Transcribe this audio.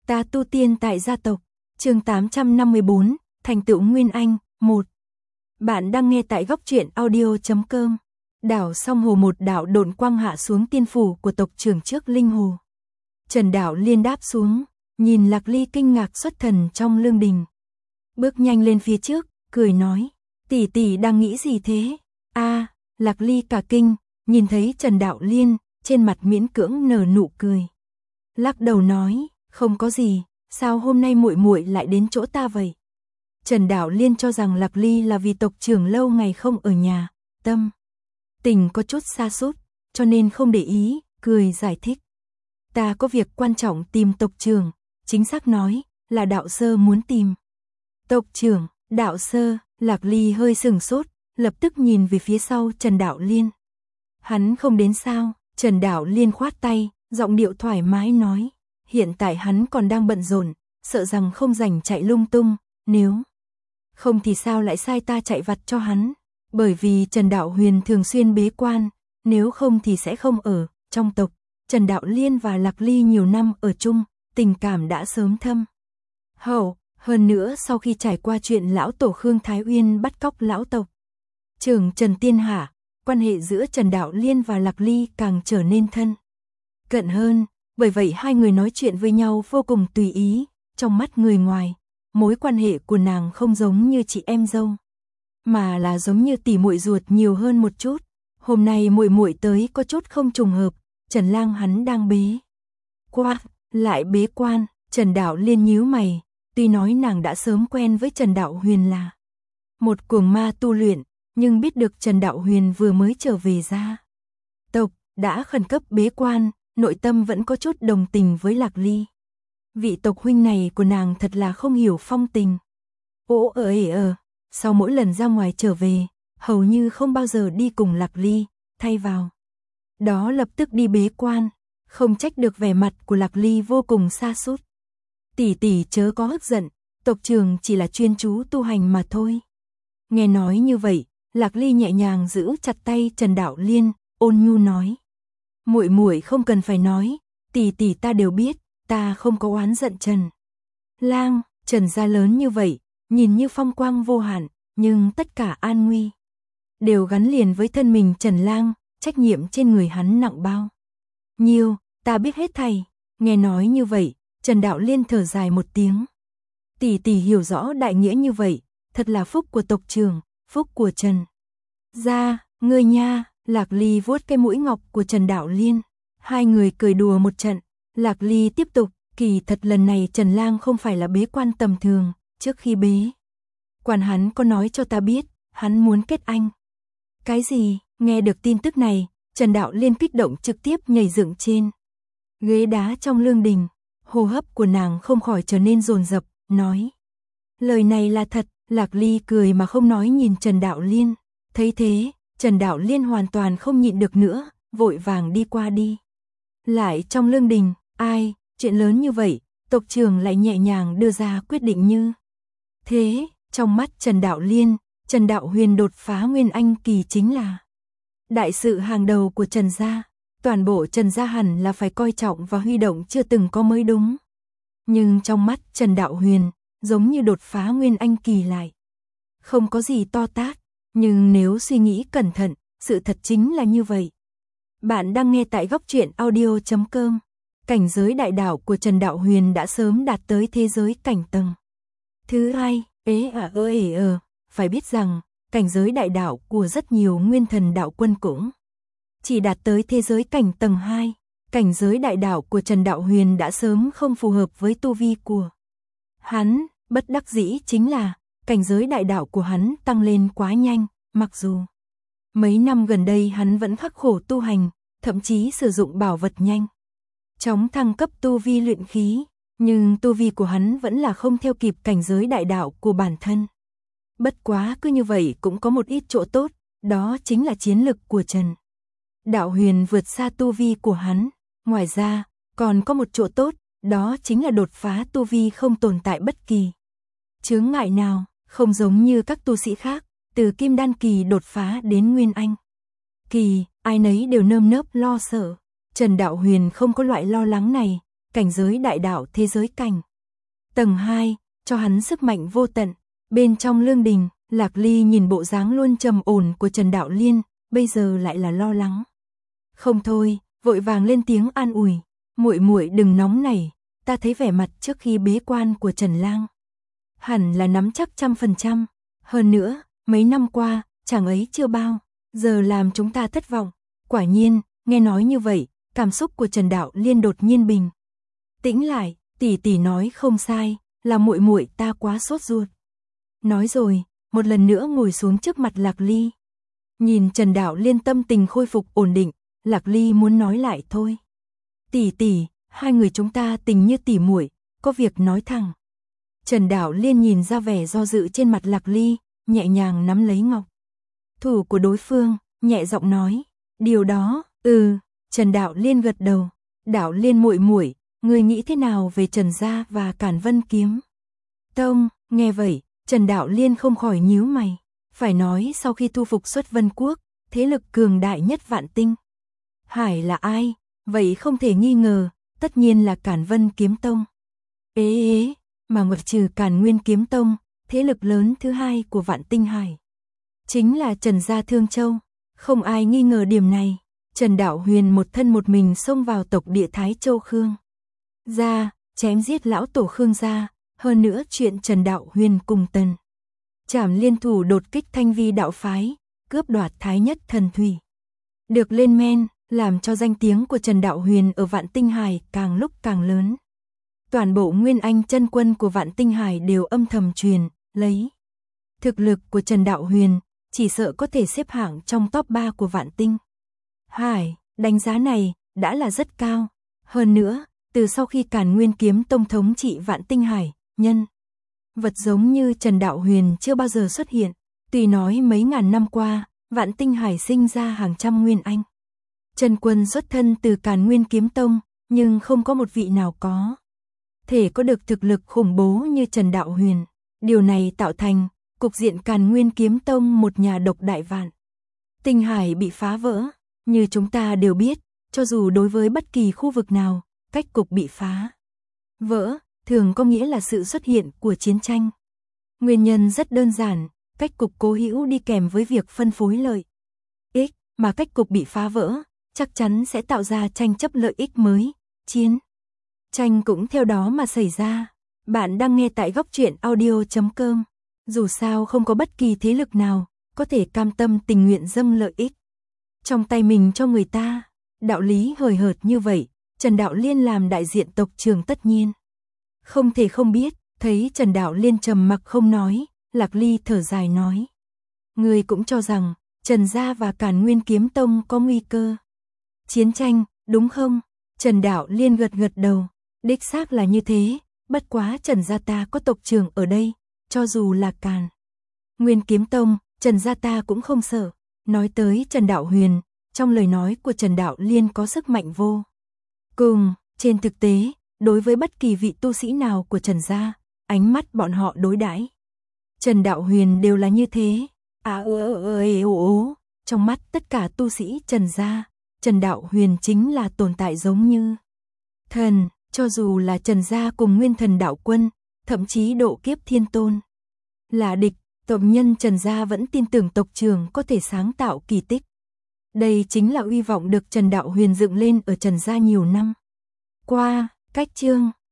Ta tu tiên tại gia tộc, chương 854, thành tựu Nguyên Anh, 1. Bạn đang nghe tại góc truyện audio.com. Đảo Song Hồ, một đạo độn quang hạ xuống tiên phủ của tộc trưởng trước linh hồ. Trần Đạo Liên đáp xuống, nhìn Lạc Ly kinh ngạc xuất thần trong lương đình. Bước nhanh lên phía trước, cười nói, tỷ tỷ đang nghĩ gì thế? Lạc Ly cả kinh, nhìn thấy Trần Đạo Liên, trên mặt miễn cưỡng nở nụ cười. Lắc đầu nói, không có gì, sao hôm nay muội muội lại đến chỗ ta vậy? Trần Đạo Liên cho rằng Lạc Ly là vì tộc trưởng lâu ngày không ở nhà, tâm tình có chút sa sút, cho nên không để ý, cười giải thích. Ta có việc quan trọng tìm tộc trưởng, chính xác nói, là đạo sơ muốn tìm. Tộc trưởng, đạo sơ, Lạc Ly hơi sừng sốt, lập tức nhìn về phía sau Trần Đạo Liên. Hắn không đến sao? Trần Đạo Liên khoát tay, giọng điệu thoải mái nói, hiện tại hắn còn đang bận rộn, sợ rằng không rảnh chạy lung tung, nếu không thì sao lại sai ta chạy vặt cho hắn, bởi vì Trần Đạo Huyền thường xuyên bế quan, nếu không thì sẽ không ở trong tộc. Trần Đạo Liên và Lạc Ly nhiều năm ở chung, tình cảm đã sớm thâm hậu, hơn nữa sau khi trải qua chuyện lão tổ Khương Thái Uyên bắt cóc lão tộc trưởng Trần Tiên Hạ, quan hệ giữa Trần Đạo Liên và Lạc Ly càng trở nên thân cận hơn, bởi vậy hai người nói chuyện với nhau vô cùng tùy ý, trong mắt người ngoài, mối quan hệ của nàng không giống như chị em dâu, mà là giống như tỷ muội ruột nhiều hơn một chút. Hôm nay muội muội tới có chút không trùng hợp, Trần Lang hắn đang lại bế quan. Trần Đạo Liên nhíu mày, tuy nói nàng đã sớm quen với Trần Đạo Huyền là một cuồng ma tu luyện, nhưng biết được Trần Đạo Huyền vừa mới trở về gia tộc, đã khẩn cấp bế quan, nội tâm vẫn có chút đồng tình với Lạc Ly. Vị tộc huynh này của nàng thật là không hiểu phong tình. Sau mỗi lần ra ngoài trở về, hầu như không bao giờ đi cùng Lạc Ly, thay vào đó lập tức đi bế quan, không trách được vẻ mặt của Lạc Ly vô cùng sa sút. Tỷ tỷ chớ có hức giận, tộc trưởng chỉ là chuyên chú tu hành mà thôi. Nghe nói như vậy, Lạc Ly nhẹ nhàng giữ chặt tay Trần Đạo Liên, ôn nhu nói, muội muội không cần phải nói, tỷ tỷ ta đều biết, ta không có oán giận Trần Lang. Trần gia lớn như vậy, nhìn như phong quang vô hạn, nhưng tất cả an nguy đều gắn liền với thân mình Trần Lang, trách nhiệm trên người hắn nặng bao nhiêu, ta biết hết thầy. Nghe nói như vậy, Trần Đạo Liên thở dài một tiếng. Tỷ tỷ hiểu rõ đại nghĩa như vậy, thật là phúc của tộc trưởng, phúc của Trần gia, ngươi nha. Lạc Ly vuốt cái mũi ngọc của Trần Đạo Liên, hai người cười đùa một trận. Lạc Ly tiếp tục, kỳ thật lần này Trần Lang không phải là bế quan tầm thường, trước khi bế quan hắn có nói cho ta biết, hắn muốn kết anh. Cái gì? Nghe được tin tức này, Trần Đạo Liên kích động trực tiếp nhảy dựng trên ghế đá trong lương đình, hô hấp của nàng không khỏi trở nên dồn dập, nói, lời này là thật. Lạc Ly cười mà không nói nhìn Trần Đạo Liên, thấy thế, Trần Đạo Liên hoàn toàn không nhịn được nữa, vội vàng đi qua đi lại trong lương đình. Chuyện lớn như vậy, tộc trưởng lại nhẹ nhàng đưa ra quyết định như thế. Trong mắt Trần Đạo Liên, Trần Đạo Huyền đột phá Nguyên Anh kỳ chính là đại sự hàng đầu của Trần gia, toàn bộ Trần gia hẳn là phải coi trọng và huy động chưa từng có mới đúng. Nhưng trong mắt Trần Đạo Huyền, giống như đột phá Nguyên Anh kỳ lại không có gì to tát, nhưng nếu suy nghĩ cẩn thận, sự thật chính là như vậy. Bạn đang nghe tại góc truyện audio.com. Cảnh giới đại đạo của Trần Đạo Huyền đã sớm đạt tới thế giới cảnh tầng thứ 2. Phải biết rằng, cảnh giới đại đạo của rất nhiều nguyên thần đạo quân cũng chỉ đạt tới thế giới cảnh tầng 2. Cảnh giới đại đạo của Trần Đạo Huyền đã sớm không phù hợp với tu vi của hắn, bất đắc dĩ chính là cảnh giới đại đạo của hắn tăng lên quá nhanh, mặc dù mấy năm gần đây hắn vẫn khắc khổ tu hành, thậm chí sử dụng bảo vật nhanh chóng thăng cấp tu vi luyện khí, nhưng tu vi của hắn vẫn là không theo kịp cảnh giới đại đạo của bản thân. Bất quá cứ như vậy cũng có một ít chỗ tốt, đó chính là chiến lực của Trần Đạo Huyền vượt xa tu vi của hắn. Ngoài ra, còn có một chỗ tốt, đó chính là đột phá tu vi không tồn tại bất kỳ chướng ngại nào, không giống như các tu sĩ khác, từ Kim Đan kỳ đột phá đến Nguyên Anh kỳ, ai nấy đều nơm nớp lo sợ. Trần Đạo Huyền không có loại lo lắng này, cảnh giới đại đạo thế giới cảnh. Tầng 2, cho hắn sức mạnh vô tận. Bên trong lương đình, Lạc Ly nhìn bộ dáng luôn trầm ổn của Trần Đạo Liên, bây giờ lại là lo lắng. Không thôi, vội vàng lên tiếng an ủi, muội muội đừng nóng nảy, ta thấy vẻ mặt trước khi bế quan của Trần Lang hẳn là nắm chắc 100%, hơn nữa, mấy năm qua, chàng ấy chưa bao giờ làm chúng ta thất vọng. Quả nhiên, nghe nói như vậy, cảm xúc của Trần Đạo Liên đột nhiên bình tĩnh lại, tỷ tỷ nói không sai, là muội muội ta quá sốt ruột. Nói rồi, một lần nữa ngồi xuống trước mặt Lạc Ly. Nhìn Trần Đạo Liên tâm tình khôi phục ổn định, Lạc Ly muốn nói lại thôi. Tỷ tỷ, hai người chúng ta tình như tỷ muội, có việc nói thẳng. Trần Đạo Liên nhìn ra vẻ do dự trên mặt Lạc Ly, nhẹ nhàng nắm lấy ngọc thủ của đối phương, nhẹ giọng nói, điều đó, Trần Đạo Liên gật đầu. Đạo Liên muội muội, ngươi nghĩ thế nào về Trần gia và Càn Vân Kiếm Tông? Nghe vậy, Trần Đạo Liên không khỏi nhíu mày. Phải nói sau khi thu phục Xuất Vân Quốc, thế lực cường đại nhất Vạn Tinh Hải là ai? Vậy không thể nghi ngờ, tất nhiên là Càn Vân Kiếm Tông. Mà ngoại trừ Càn Nguyên Kiếm Tông, thế lực lớn thứ hai của Vạn Tinh Hải chính là Trần gia Thương Châu. Không ai nghi ngờ điểm này. Trần Đạo Huyền một thân một mình xông vào tộc địa Thái Châu Khương gia, chém giết lão tổ Khương gia. Hơn nữa chuyện Trần Đạo Huyền cùng Tần Trảm liên thủ đột kích Thanh Vi đạo phái, cướp đoạt Thái Nhất Thần Thủy, được lên men, làm cho danh tiếng của Trần Đạo Huyền ở Vạn Tinh Hải càng lúc càng lớn. Toàn bộ Nguyên Anh chân quân của Vạn Tinh Hải đều âm thầm truyền, lấy thực lực của Trần Đạo Huyền, chỉ sợ có thể xếp hạng trong top 3 của Vạn Tinh Hải. Đánh giá này đã là rất cao. Hơn nữa, từ sau khi Càn Nguyên Kiếm Tông thống trị Vạn Tinh Hải, nhân vật giống như Trần Đạo Huyền chưa bao giờ xuất hiện. Tuy nói mấy ngàn năm qua, Vạn Tinh Hải sinh ra hàng trăm Nguyên Anh chân quân xuất thân từ Càn Nguyên Kiếm Tông, nhưng không có một vị nào có thể có được thực lực khủng bố như Trần Đạo Huyền. Điều này tạo thành cục diện Càn Nguyên Kiếm Tông một nhà độc đại Vạn Tinh Hải bị phá vỡ. Như chúng ta đều biết, cho dù đối với bất kỳ khu vực nào, cách cục bị phá vỡ thường có nghĩa là sự xuất hiện của chiến tranh. Nguyên nhân rất đơn giản, cách cục cố hữu đi kèm với việc phân phối lợi ích, mà cách cục bị phá vỡ, chắc chắn sẽ tạo ra tranh chấp lợi ích mới, chiến tranh cũng theo đó mà xảy ra. Bạn đang nghe tại Góc Truyện Audio.com. Dù sao không có bất kỳ thế lực nào có thể cam tâm tình nguyện dâng lợi ích trong tay mình cho người ta. Đạo lý hời hợt như vậy, Trần Đạo Liên làm đại diện tộc trưởng tất nhiên không thể không biết. Thấy Trần Đạo Liên trầm mặc không nói, Lạc Ly thở dài nói, ngươi cũng cho rằng Trần gia và Càn Nguyên Kiếm Tông có nguy cơ chiến tranh, đúng không? Trần Đạo Liên gật gật đầu, đích xác là như thế, bất quá Trần gia ta có tộc trưởng ở đây, cho dù là Càn Nguyên Kiếm Tông, Trần gia ta cũng không sợ. Nói tới Trần Đạo Huyền, trong lời nói của Trần Đạo Liên có sức mạnh vô cùng. Trên thực tế, đối với bất kỳ vị tu sĩ nào của Trần gia, ánh mắt bọn họ đối đãi Trần Đạo Huyền đều là như thế. Trong mắt tất cả tu sĩ Trần gia, Trần Đạo Huyền chính là tồn tại giống như thần. Cho dù là Trần gia cùng Nguyên Thần Đạo Quân, thậm chí độ kiếp Thiên Tôn là địch, tộc nhân Trần gia vẫn tin tưởng tộc trưởng có thể sáng tạo kỳ tích. Đây chính là uy vọng được Trần Đạo Huyền dựng lên ở Trần gia nhiều năm qua. Cách chương